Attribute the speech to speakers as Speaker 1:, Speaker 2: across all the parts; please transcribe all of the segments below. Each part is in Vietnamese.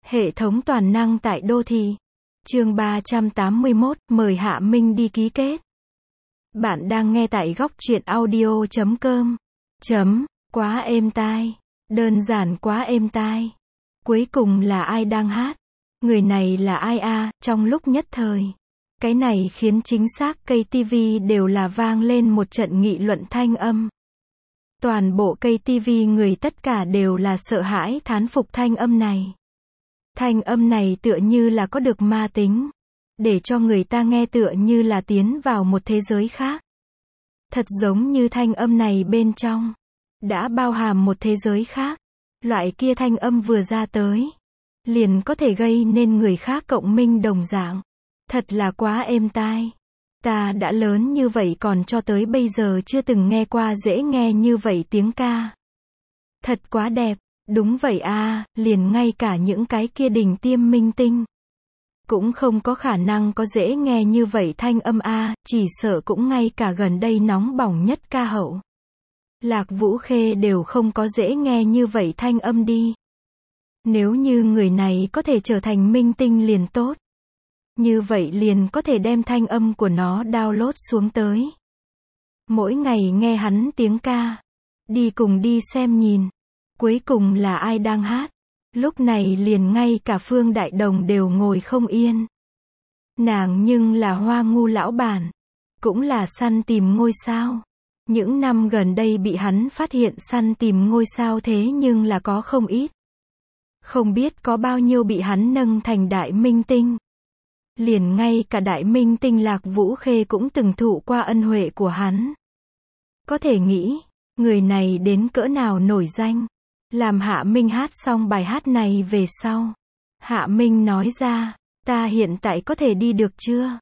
Speaker 1: Hệ thống toàn năng tại đô thị. Chương 381, mời Hạ Minh đi ký kết. Bạn đang nghe tại góc truyện audio.com. Quá êm tai. Đơn giản quá êm tai. Cuối cùng là ai đang hát? Người này là ai a? Trong lúc nhất thời. Cái này khiến chính xác cây TV đều là vang lên một trận nghị luận thanh âm. Toàn bộ cây TV người tất cả đều là sợ hãi thán phục thanh âm này. Thanh âm này tựa như là có được ma tính. Để cho người ta nghe tựa như là tiến vào một thế giới khác. Thật giống như thanh âm này bên trong đã bao hàm một thế giới khác. Loại kia thanh âm vừa ra tới liền có thể gây nên người khác cộng minh đồng dạng. Thật là quá êm tai. Ta đã lớn như vậy còn cho tới bây giờ chưa từng nghe qua dễ nghe như vậy tiếng ca. Thật quá đẹp. Đúng vậy a, liền ngay cả những cái kia đỉnh tiêm minh tinh cũng không có khả năng có dễ nghe như vậy thanh âm a, chỉ sợ cũng ngay cả gần đây nóng bỏng nhất ca hậu Lạc Vũ Khê đều không có dễ nghe như vậy thanh âm đi. Nếu như người này có thể trở thành minh tinh liền tốt. Như vậy liền có thể đem thanh âm của nó download xuống tới. Mỗi ngày nghe hắn tiếng ca. Đi cùng đi xem nhìn. Cuối cùng là ai đang hát? Lúc này liền ngay cả Phương Đại Đồng đều ngồi không yên. Nàng nhưng là Hoa Ngu lão bản. Cũng là săn tìm ngôi sao. Những năm gần đây bị hắn phát hiện săn tìm ngôi sao thế nhưng là có không ít. Không biết có bao nhiêu bị hắn nâng thành đại minh tinh. Liền ngay cả đại minh tinh Lạc Vũ Khê cũng từng thụ qua ân huệ của hắn. Có thể nghĩ, người này đến cỡ nào nổi danh. Làm Hạ Minh hát xong bài hát này về sau. Hạ Minh nói ra, ta hiện tại có thể đi được chưa?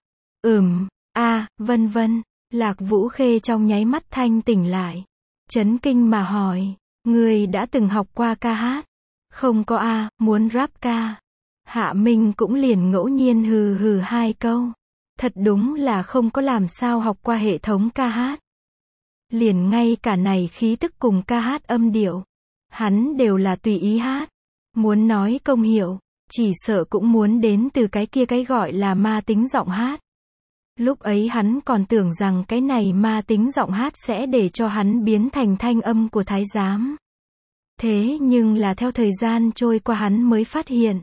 Speaker 1: Vân vân. Lạc Vũ Khê trong nháy mắt thanh tỉnh lại. Chấn kinh mà hỏi, ngươi đã từng học qua ca hát? Không có a, muốn rap ca. Hạ Minh cũng liền ngẫu nhiên hừ hừ hai câu. Thật đúng là không có làm sao học qua hệ thống ca hát. Liền ngay cả này khí tức cùng ca hát âm điệu. Hắn đều là tùy ý hát. Muốn nói công hiệu, chỉ sợ cũng muốn đến từ cái kia cái gọi là ma tính giọng hát. Lúc ấy hắn còn tưởng rằng cái này ma tính giọng hát sẽ để cho hắn biến thành thanh âm của thái giám. Thế nhưng là theo thời gian trôi qua hắn mới phát hiện.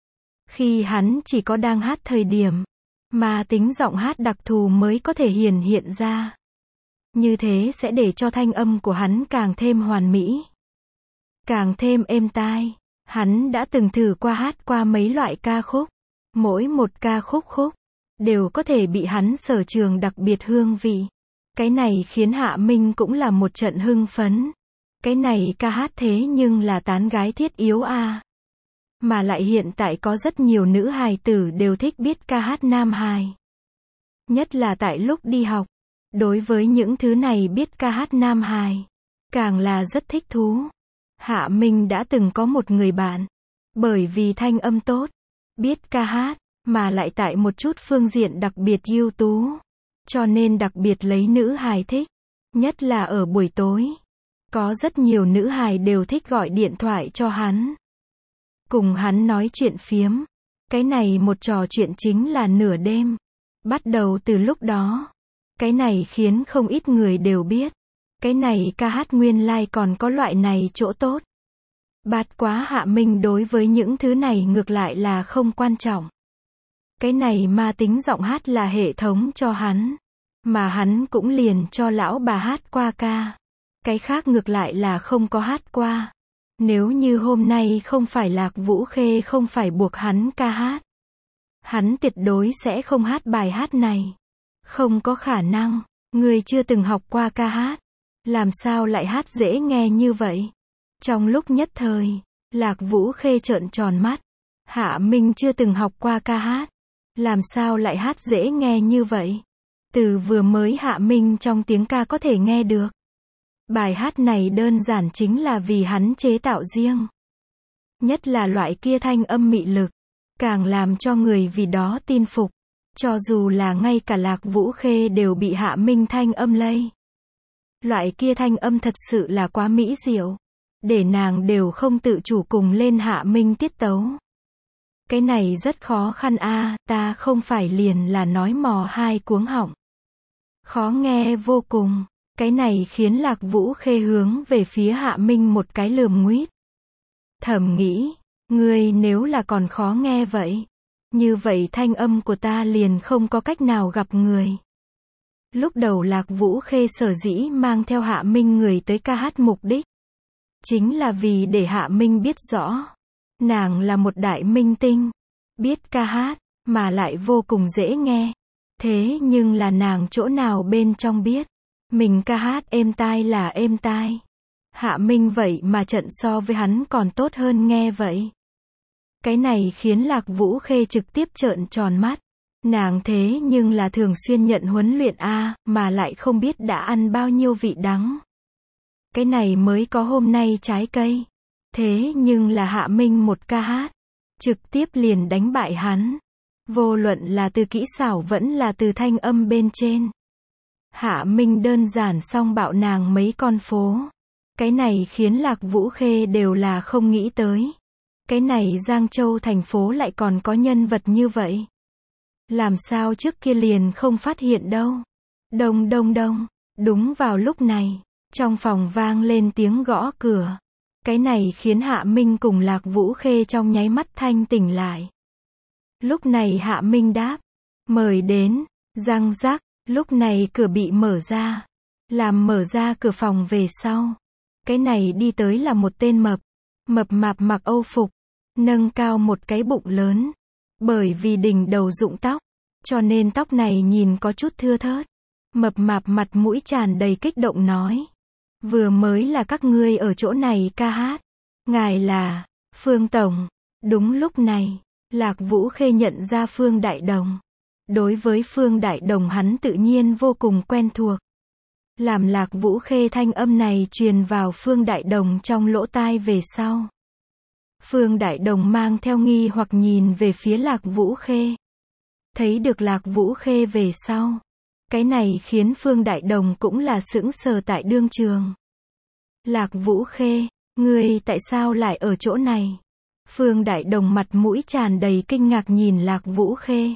Speaker 1: Khi hắn chỉ có đang hát thời điểm, ma tính giọng hát đặc thù mới có thể hiện ra. Như thế sẽ để cho thanh âm của hắn càng thêm hoàn mỹ. Càng thêm êm tai. Hắn đã từng thử qua hát qua mấy loại ca khúc. Mỗi một ca khúc đều có thể bị hắn sở trường đặc biệt hương vị. Cái này khiến Hạ Minh cũng là một trận hưng phấn. Cái này ca hát thế nhưng là tán gái thiết yếu a. Mà lại hiện tại có rất nhiều nữ hài tử đều thích biết ca hát nam hài. Nhất là tại lúc đi học. Đối với những thứ này biết ca hát nam hài, càng là rất thích thú. Hạ Minh đã từng có một người bạn. Bởi vì thanh âm tốt, biết ca hát, mà lại tại một chút phương diện đặc biệt ưu tú. Cho nên đặc biệt lấy nữ hài thích. Nhất là ở buổi tối. Có rất nhiều nữ hài đều thích gọi điện thoại cho hắn. Cùng hắn nói chuyện phiếm. Cái này một trò chuyện chính là nửa đêm. Bắt đầu từ lúc đó. Cái này khiến không ít người đều biết. Cái này ca hát nguyên lai còn có loại này chỗ tốt. Bạt quá Hạ Minh đối với những thứ này ngược lại là không quan trọng. Cái này ma tính giọng hát là hệ thống cho hắn. Mà hắn cũng liền cho lão bà hát qua ca. Cái khác ngược lại là không có hát qua. Nếu như hôm nay không phải Lạc Vũ Khê không phải buộc hắn ca hát. Hắn tuyệt đối sẽ không hát bài hát này. Không có khả năng. Người chưa từng học qua ca hát. Làm sao lại hát dễ nghe như vậy? Trong lúc nhất thời, Lạc Vũ Khê trợn tròn mắt. Hạ Minh chưa từng học qua ca hát. Làm sao lại hát dễ nghe như vậy? Từ vừa mới Hạ Minh trong tiếng ca có thể nghe được. Bài hát này đơn giản chính là vì hắn chế tạo riêng. Nhất là loại kia thanh âm mị lực. Càng làm cho người vì đó tin phục. Cho dù là ngay cả Lạc Vũ Khê đều bị Hạ Minh thanh âm lây. Loại kia thanh âm thật sự là quá mỹ diệu. Để nàng đều không tự chủ cùng lên Hạ Minh tiết tấu. Cái này rất khó khăn a, ta không phải liền là nói mò hai cuống họng. Khó nghe vô cùng. Cái này khiến Lạc Vũ Khê hướng về phía Hạ Minh một cái lườm nguýt. Thầm nghĩ, ngươi nếu là còn khó nghe vậy, như vậy thanh âm của ta liền không có cách nào gặp người. Lúc đầu Lạc Vũ Khê sở dĩ mang theo Hạ Minh người tới ca hát mục đích, chính là vì để Hạ Minh biết rõ, nàng là một đại minh tinh, biết ca hát, mà lại vô cùng dễ nghe. Thế nhưng là nàng chỗ nào bên trong biết, mình ca hát êm tai là êm tai. Hạ Minh vậy mà trận so với hắn còn tốt hơn nghe vậy. Cái này khiến Lạc Vũ Khê trực tiếp trợn tròn mắt. Nàng thế nhưng là thường xuyên nhận huấn luyện a, mà lại không biết đã ăn bao nhiêu vị đắng. Cái này mới có hôm nay trái cây. Thế nhưng là Hạ Minh một ca hát, trực tiếp liền đánh bại hắn. Vô luận là từ kỹ xảo vẫn là từ thanh âm bên trên. Hạ Minh đơn giản xong bạo nàng mấy con phố. Cái này khiến Lạc Vũ Khê đều là không nghĩ tới. Cái này Giang Châu thành phố lại còn có nhân vật như vậy. Làm sao trước kia liền không phát hiện đâu. Đông đông đông. Đúng vào lúc này, trong phòng vang lên tiếng gõ cửa. Cái này khiến Hạ Minh cùng Lạc Vũ Khê trong nháy mắt thanh tỉnh lại. Lúc này Hạ Minh đáp, mời đến. Răng rắc, lúc này cửa bị mở ra. Làm mở ra cửa phòng về sau. Cái này đi tới là một tên mập mạp mặc Âu phục, nâng cao một cái bụng lớn. Bởi vì đỉnh đầu rụng tóc, cho nên tóc này nhìn có chút thưa thớt. Mập mạp mặt mũi tràn đầy kích động nói. Vừa mới là các ngươi ở chỗ này ca hát. Ngài là Phương Tổng. Đúng lúc này, Lạc Vũ Khê nhận ra Phương Đại Đồng. Đối với Phương Đại Đồng hắn tự nhiên vô cùng quen thuộc. Làm Lạc Vũ Khê thanh âm này truyền vào Phương Đại Đồng trong lỗ tai về sau. Phương Đại Đồng mang theo nghi hoặc nhìn về phía Lạc Vũ Khê. Thấy được Lạc Vũ Khê về sau. Cái này khiến Phương Đại Đồng cũng là sững sờ tại đương trường. Lạc Vũ Khê, ngươi tại sao lại ở chỗ này? Phương Đại Đồng mặt mũi tràn đầy kinh ngạc nhìn Lạc Vũ Khê.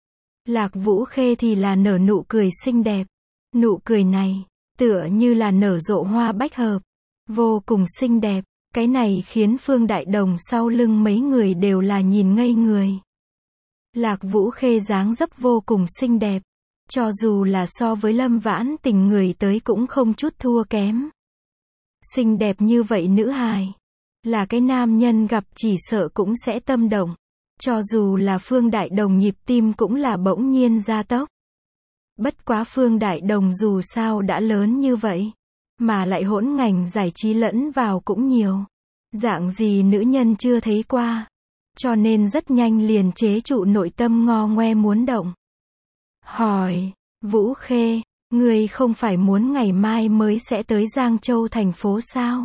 Speaker 1: Lạc Vũ Khê thì là nở nụ cười xinh đẹp. Nụ cười này, tựa như là nở rộ hoa bách hợp. Vô cùng xinh đẹp. Cái này khiến Phương Đại Đồng sau lưng mấy người đều là nhìn ngây người. Lạc Vũ Khê dáng dấp vô cùng xinh đẹp. Cho dù là so với Lâm Vãn Tình người tới cũng không chút thua kém. Xinh đẹp như vậy nữ hài. Là cái nam nhân gặp chỉ sợ cũng sẽ tâm động. Cho dù là Phương Đại Đồng nhịp tim cũng là bỗng nhiên gia tốc. Bất quá Phương Đại Đồng dù sao đã lớn như vậy. Mà lại hỗn ngành giải trí lẫn vào cũng nhiều. Dạng gì nữ nhân chưa thấy qua. Cho nên rất nhanh liền chế trụ nội tâm ngo ngoe muốn động. Hỏi, Vũ Khê, ngươi không phải muốn ngày mai mới sẽ tới Giang Châu thành phố sao?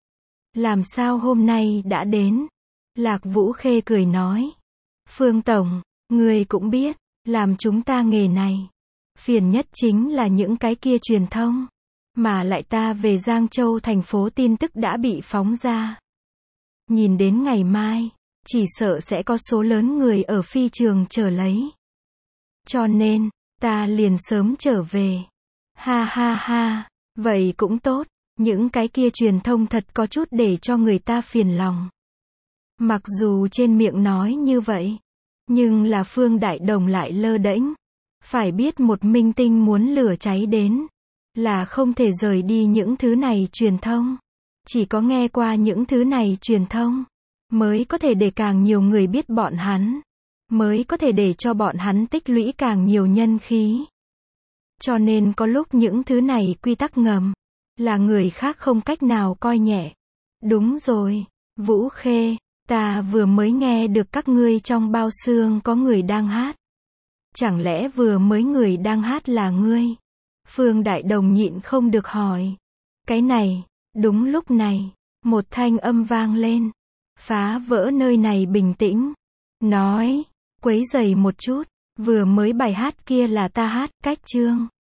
Speaker 1: Làm sao hôm nay đã đến? Lạc Vũ Khê cười nói. Phương Tổng, ngươi cũng biết, làm chúng ta nghề này. Phiền nhất chính là những cái kia truyền thông. Mà lại ta về Giang Châu thành phố tin tức đã bị phóng ra. Nhìn đến ngày mai, chỉ sợ sẽ có số lớn người ở phi trường chờ lấy. Cho nên, ta liền sớm trở về. Ha ha ha, vậy cũng tốt, những cái kia truyền thông thật có chút để cho người ta phiền lòng. Mặc dù trên miệng nói như vậy, nhưng là Phương Đại Đồng lại lơ đễnh. Phải biết một minh tinh muốn lửa cháy đến, là không thể rời đi những thứ này truyền thông. Chỉ có nghe qua những thứ này truyền thông, mới có thể để càng nhiều người biết bọn hắn. Mới có thể để cho bọn hắn tích lũy càng nhiều nhân khí. Cho nên có lúc những thứ này quy tắc ngầm, là người khác không cách nào coi nhẹ. Đúng rồi, Vũ Khê, ta vừa mới nghe được các ngươi trong bao xương có người đang hát. Chẳng lẽ vừa mới người đang hát là ngươi? Phương Đại Đồng nhịn không được hỏi. Cái này, đúng lúc này, một thanh âm vang lên, phá vỡ nơi này bình tĩnh. Nói, quấy rầy một chút, vừa mới bài hát kia là ta hát, cách chương.